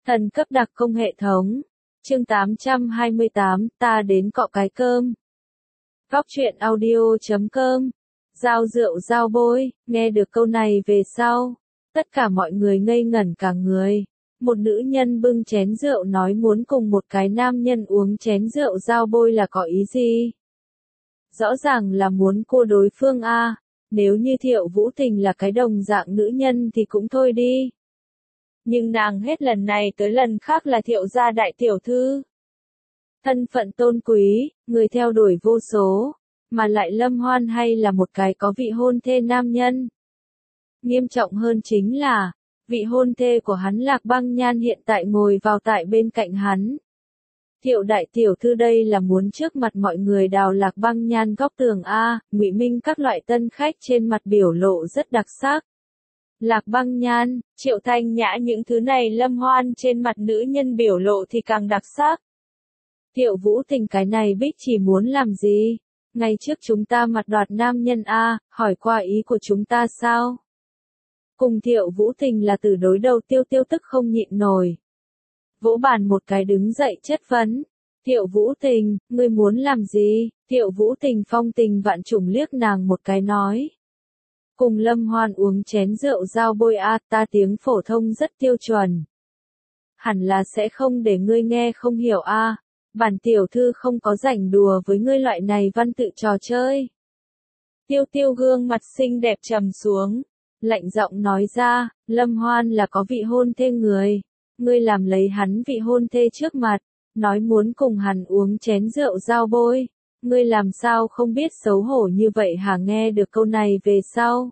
Thần cấp đặc công hệ thống. Chương 828, ta đến cọ cái cơm. Góc truyện audio.com. Giao rượu giao bôi, nghe được câu này về sau, tất cả mọi người ngây ngẩn cả người. Một nữ nhân bưng chén rượu nói muốn cùng một cái nam nhân uống chén rượu giao bôi là có ý gì? Rõ ràng là muốn cua đối phương a. Nếu như Thiệu Vũ Tình là cái đồng dạng nữ nhân thì cũng thôi đi. Nhưng nàng hết lần này tới lần khác là Thiệu gia đại tiểu thư. Thân phận tôn quý, người theo đuổi vô số, mà lại Lâm Hoan hay là một cái có vị hôn thê nam nhân. Nghiêm trọng hơn chính là, vị hôn thê của hắn Lạc Băng Nhan hiện tại ngồi vào tại bên cạnh hắn. Thiệu đại tiểu thư đây là muốn trước mặt mọi người đào Lạc Băng Nhan góc tường a, ngụy minh các loại tân khách trên mặt biểu lộ rất đặc sắc. Lạc Băng Nhan, Triệu Thanh Nhã những thứ này Lâm Hoan trên mặt nữ nhân biểu lộ thì càng đặc sắc. Thiệu Vũ Tình cái này bích chỉ muốn làm gì? Ngày trước chúng ta mặt đoạt nam nhân a, hỏi qua ý của chúng ta sao? Cùng Thiệu Vũ Tình là từ đối đầu Tiêu Tiêu tức không nhịn nổi. Vỗ bàn một cái đứng dậy chất vấn. Thiệu Vũ Tình, ngươi muốn làm gì? Thiệu Vũ Tình phong tình vạn trùng liếc nàng một cái nói. Cùng Lâm Hoan uống chén rượu giao bôi a, ta tiếng phổ thông rất tiêu chuẩn. Hẳn là sẽ không để ngươi nghe không hiểu a. Bản tiểu thư không có rảnh đùa với ngươi loại này văn tự trò chơi. Tiêu Tiêu gương mặt xinh đẹp trầm xuống, lạnh giọng nói ra, Lâm Hoan là có vị hôn thê người. Ngươi làm lấy hắn vị hôn thê trước mặt, nói muốn cùng hắn uống chén rượu giao bôi. Ngươi làm sao không biết xấu hổ như vậy hả? Nghe được câu này về sau.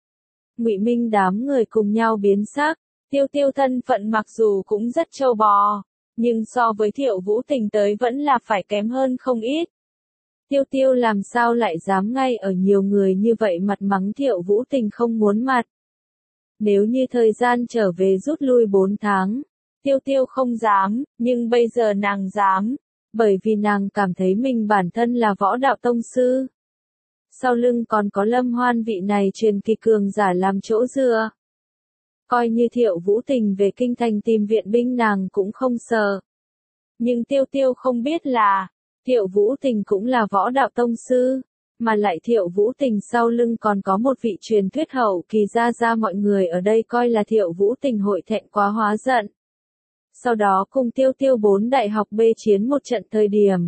Ngụy Minh đám người cùng nhau biến sắc, Tiêu Tiêu thân phận mặc dù cũng rất trâu bò, nhưng so với Thiệu Vũ Tình tới vẫn là phải kém hơn không ít. Tiêu Tiêu làm sao lại dám ngay ở nhiều người như vậy mặt mắng Thiệu Vũ Tình không muốn mặt. Nếu như thời gian trở về rút lui 4 tháng, Tiêu Tiêu không dám, nhưng bây giờ nàng dám. Bởi vì nàng cảm thấy mình bản thân là võ đạo tông sư. Sau lưng còn có Lâm Hoan vị này truyền kỳ cường giả làm chỗ dựa. Coi như Thiệu Vũ Tình về kinh thành tìm viện binh nàng cũng không sợ. Nhưng Tiêu Tiêu không biết là, Thiệu Vũ Tình cũng là võ đạo tông sư, mà lại Thiệu Vũ Tình sau lưng còn có một vị truyền thuyết hậu kỳ ra mọi người ở đây coi là Thiệu Vũ Tình hội thẹn quá hóa giận. Sau đó cùng Tiêu Tiêu 4 đại học bê chiến một trận thời điểm.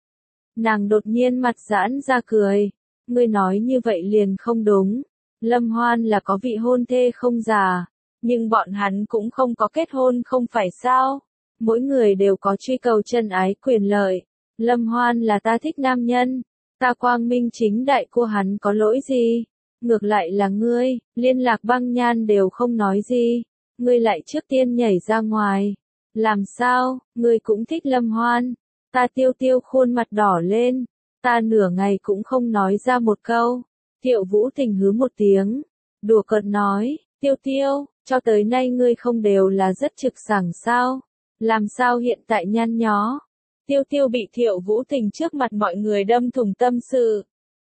Nàng đột nhiên mặt giãn ra cười. Ngươi nói như vậy liền không đúng. Lâm Hoan là có vị hôn thê không già. Nhưng bọn hắn cũng không có kết hôn không phải sao. Mỗi người đều có truy cầu chân ái quyền lợi. Lâm Hoan là ta thích nam nhân. Ta quang minh chính đại của hắn có lỗi gì? Ngược lại là ngươi, liên Lạc Băng Nhan đều không nói gì. Ngươi lại trước tiên nhảy ra ngoài. Làm sao, ngươi cũng thích Lâm Hoan? Ta Tiêu Tiêu khuôn mặt đỏ lên, ta nửa ngày cũng không nói ra một câu. Thiệu Vũ Tình hứ một tiếng, đùa cợt nói, Tiêu Tiêu, cho tới nay ngươi không đều là rất trực sảng sao? Làm sao hiện tại nhăn nhó? Tiêu Tiêu bị Thiệu Vũ Tình trước mặt mọi người đâm thủng tâm sự.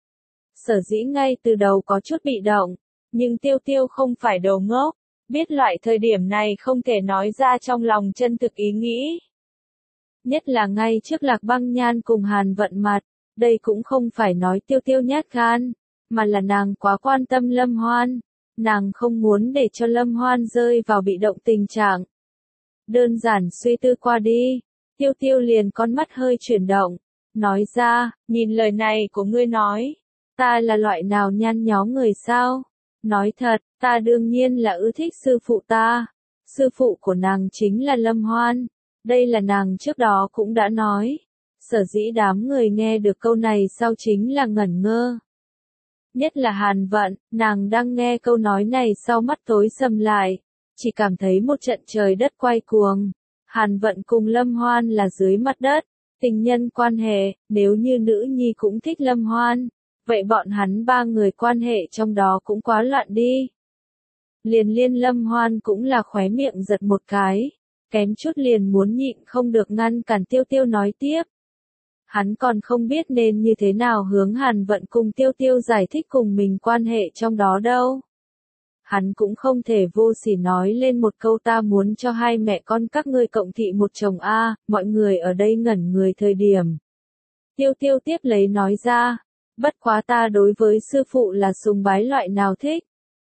Sở dĩ ngay từ đầu có chút bị động, nhưng Tiêu Tiêu không phải đồ ngốc. Biết loại thời điểm này không thể nói ra trong lòng chân thực ý nghĩ. Nhất là ngay trước Lạc Băng Nhan cùng Hàn Vận mặt, đây cũng không phải nói Tiêu Tiêu nhát gan, mà là nàng quá quan tâm Lâm Hoan. Nàng không muốn để cho Lâm Hoan rơi vào bị động tình trạng. Đơn giản suy tư qua đi, Tiêu Tiêu liền con mắt hơi chuyển động, nói ra, nhìn lời này của ngươi nói, ta là loại nào nhăn nhó người sao? Nói thật, ta đương nhiên là ưa thích sư phụ ta. Sư phụ của nàng chính là Lâm Hoan. Đây là nàng trước đó cũng đã nói. Sở dĩ đám người nghe được câu này sau chính là ngẩn ngơ. Nhất là Hàn Vận, nàng đang nghe câu nói này sau mắt tối sầm lại. Chỉ cảm thấy một trận trời đất quay cuồng. Hàn Vận cùng Lâm Hoan là dưới mặt đất. Tình nhân quan hệ, nếu như nữ nhi cũng thích Lâm Hoan. Vậy bọn hắn 3 người quan hệ trong đó cũng quá loạn đi. Liên Lâm Hoan cũng là khóe miệng giật một cái. Kém chút liền muốn nhịn không được ngăn cản Tiêu Tiêu nói tiếp. Hắn còn không biết nên như thế nào hướng Hàn Vận cùng Tiêu Tiêu giải thích cùng mình quan hệ trong đó đâu. hắn cũng không thể vô sỉ nói lên một câu ta muốn cho hai mẹ con các ngươi cộng thị một chồng a. Mọi người ở đây ngẩn người thời điểm. Tiêu Tiêu tiếp lấy nói ra, bất quá ta đối với sư phụ là sùng bái loại nào thích.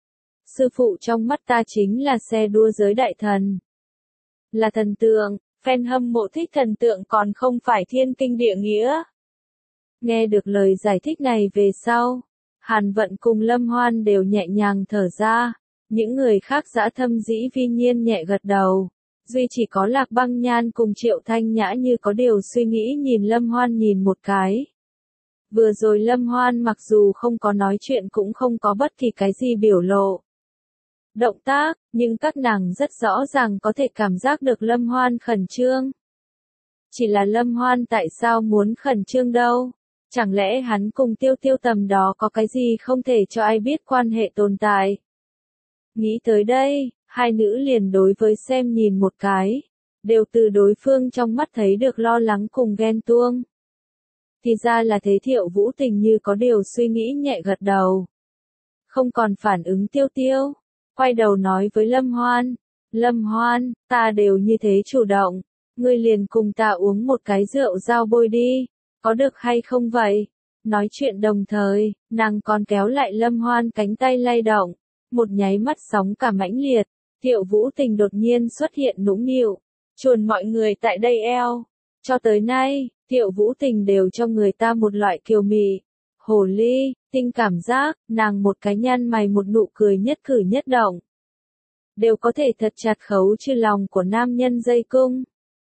Sư phụ trong mắt ta chính là xe đua giới đại thần. Là thần tượng, fan hâm mộ thích thần tượng còn không phải thiên kinh địa nghĩa. Nghe được lời giải thích này về sau, Hàn Vận cùng Lâm Hoan đều nhẹ nhàng thở ra, những người khác dã thâm dĩ vi nhiên nhẹ gật đầu. Duy chỉ có Lạc Băng Nhan cùng Triệu Thanh Nhã như có điều suy nghĩ nhìn Lâm Hoan nhìn một cái. Vừa rồi Lâm Hoan mặc dù không có nói chuyện cũng không có bất kỳ cái gì biểu lộ động tác, nhưng các nàng rất rõ ràng có thể cảm giác được Lâm Hoan khẩn trương. Chỉ là Lâm Hoan tại sao muốn khẩn trương đâu? Chẳng lẽ hắn cùng Tiêu Tiêu tầm đó có cái gì không thể cho ai biết quan hệ tồn tại? Nghĩ tới đây, hai nữ liền đối với xem nhìn một cái, đều từ đối phương trong mắt thấy được lo lắng cùng ghen tuông. Thì ra là thế. Thiệu Vũ Tình như có điều suy nghĩ nhẹ gật đầu. Không còn phản ứng Tiêu Tiêu, quay đầu nói với Lâm Hoan, Lâm Hoan, ta đều như thế chủ động, ngươi liền cùng ta uống một cái rượu dao bôi đi, có được hay không vậy? Nói chuyện đồng thời, nàng còn kéo lại Lâm Hoan cánh tay lay động, một nháy mắt sóng cả mãnh liệt, Thiệu Vũ Tình đột nhiên xuất hiện nũng nịu, chuồn mọi người tại đây eo. Cho tới nay, Thiệu Vũ Tình đều cho người ta một loại kiều mị, hồ ly, tinh cảm giác, nàng một cái nhăn mày một nụ cười nhất cử nhất động. Đều có thể thật chặt khấu chư lòng của nam nhân dây cung.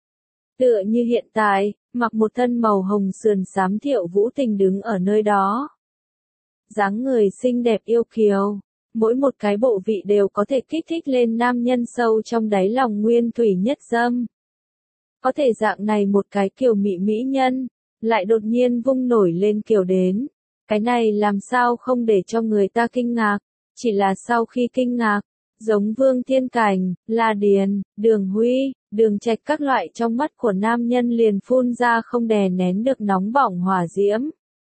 Tựa như hiện tại, mặc một thân màu hồng sườn xám Thiệu Vũ Tình đứng ở nơi đó. Dáng người xinh đẹp yêu kiều, mỗi một cái bộ vị đều có thể kích thích lên nam nhân sâu trong đáy lòng nguyên thủy nhất dâm. Có thể dạng này một cái kiều mị mỹ nhân, lại đột nhiên vung nổi lên kiều đến. Cái này làm sao không để cho người ta kinh ngạc, chỉ là sau khi kinh ngạc, giống Vương Thiên Cảnh, La Điền, Đường Huy, Đường Trạch các loại trong mắt của nam nhân liền phun ra không đè nén được nóng bỏng hỏa diễm.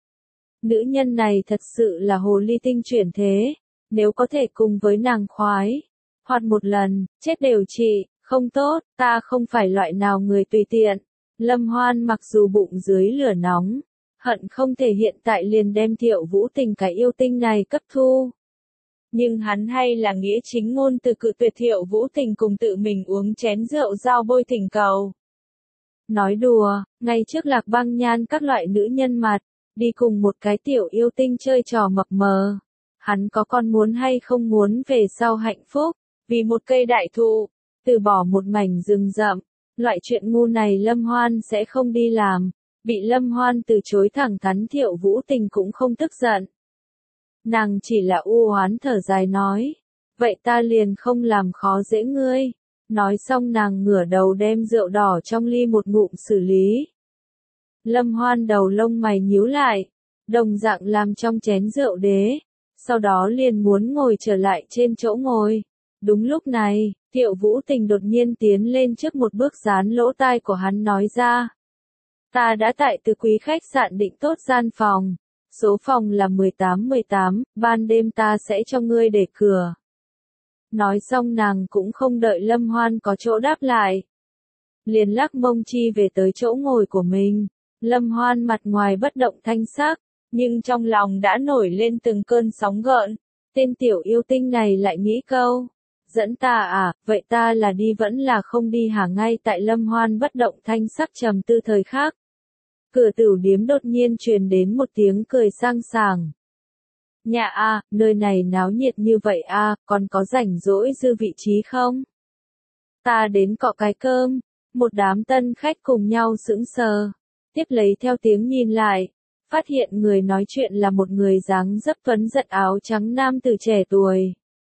Nữ nhân này thật sự là hồ ly tinh chuyển thế, nếu có thể cùng với nàng khoái, hoặc một lần, chết đều trị, không tốt, ta không phải loại nào người tùy tiện. Lâm Hoan mặc dù bụng dưới lửa nóng, hận không thể hiện tại liền đem Thiệu Vũ Tình cái yêu tinh này cấp thu. Nhưng hắn hay là nghĩa chính ngôn từ cự tuyệt Thiệu Vũ Tình cùng tự mình uống chén rượu dao bôi thỉnh cầu. Nói đùa, ngay trước Lạc Băng Nhan các loại nữ nhân mặt, đi cùng một cái tiểu yêu tinh chơi trò mập mờ. Hắn có con muốn hay không muốn về sau hạnh phúc, vì một cây đại thụ, từ bỏ một mảnh rừng rậm, loại chuyện ngu này Lâm Hoan sẽ không đi làm. Bị Lâm Hoan từ chối thẳng thắn Thiệu Vũ Tình cũng không tức giận. Nàng chỉ là u oán thở dài nói, vậy ta liền không làm khó dễ ngươi. Nói xong nàng ngửa đầu đem rượu đỏ trong ly một ngụm xử lý. Lâm Hoan đầu lông mày nhíu lại, đồng dạng làm trong chén rượu đế, sau đó liền muốn ngồi trở lại trên chỗ ngồi. Đúng lúc này, Thiệu Vũ Tình đột nhiên tiến lên trước một bước dán lỗ tai của hắn nói ra. Ta đã tại Từ Quý khách sạn định tốt gian phòng. Số phòng là 18, ban đêm ta sẽ cho ngươi để cửa. Nói xong nàng cũng không đợi Lâm Hoan có chỗ đáp lại. Liền lắc mông chi về tới chỗ ngồi của mình. Lâm Hoan mặt ngoài bất động thanh sắc, nhưng trong lòng đã nổi lên từng cơn sóng gợn. Tên tiểu yêu tinh này lại nghĩ câu. Dẫn ta à, vậy ta là đi vẫn là không đi hả? Ngay tại Lâm Hoan bất động thanh sắc trầm tư thời khắc. Cửa tửu điếm đột nhiên truyền đến một tiếng cười sang sảng. Nhà a, nơi này náo nhiệt như vậy a, còn có rảnh rỗi dư vị trí không? Ta đến cọ cái cơm. Một đám tân khách cùng nhau sững sờ. Tiếp lấy theo tiếng nhìn lại, phát hiện người nói chuyện là một người dáng dấp tuấn giật áo trắng nam tử trẻ tuổi.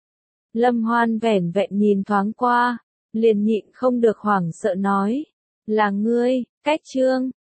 Lâm Hoan vẻn vẹn nhìn thoáng qua, liền nhịn không được hoảng sợ nói. Là ngươi, Cách Trương.